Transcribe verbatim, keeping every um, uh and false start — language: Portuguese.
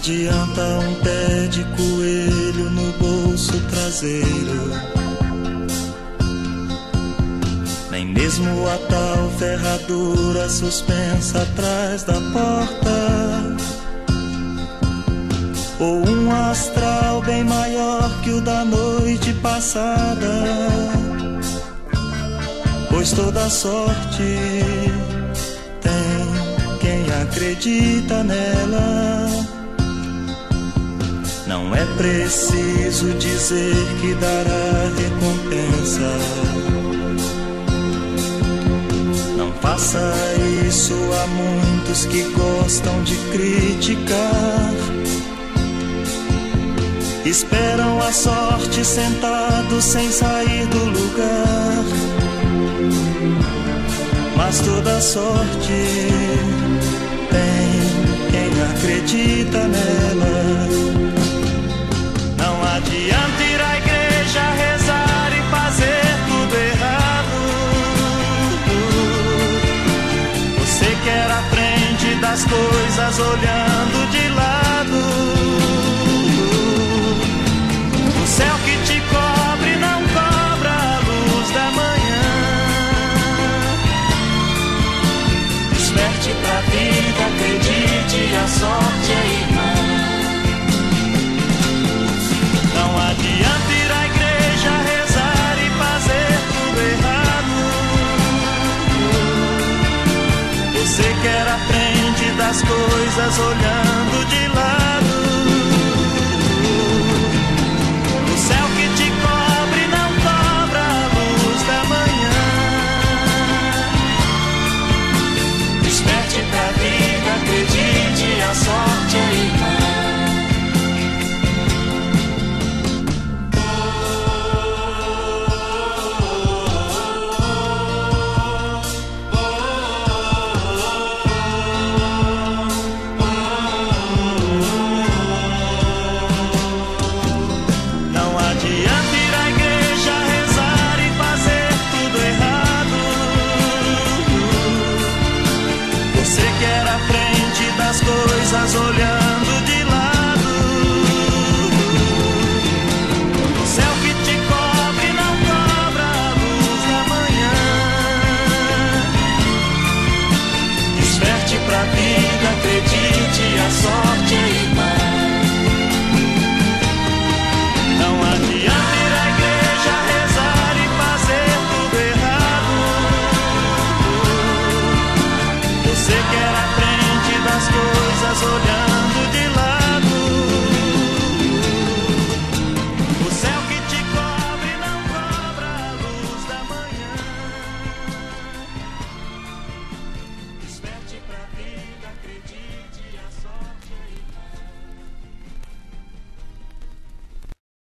adianta um pé de coelho no bolso traseiro, nem mesmo a tal ferradura suspensa atrás da porta, ou um astral bem maior que o da noite passada, pois toda sorte tem quem acredita nela. Não é preciso dizer que dará recompensa. Não faça isso, há muitos que gostam de criticar. Esperam a sorte sentados sem sair do lugar. Mas toda sorte tem quem acredita nela. Não adianta ir à igreja, rezar e fazer tudo errado. Você quer a frente das coisas olhando de lado. O céu que te cobre não cobra a luz da manhã. Desperte pra vida, acredite, a sorte é irmã. Não adianta ir à igreja, rezar e fazer tudo errado. Você quer a frente das coisas olhando de lado. O céu que te cobre não cobra a luz da manhã. Desperte pra vida, acredite, a sorte é irmã. Coisas olhando de lado. O céu que te cobre não cobra a luz da manhã. Desperte pra vida, acredite, a sorte é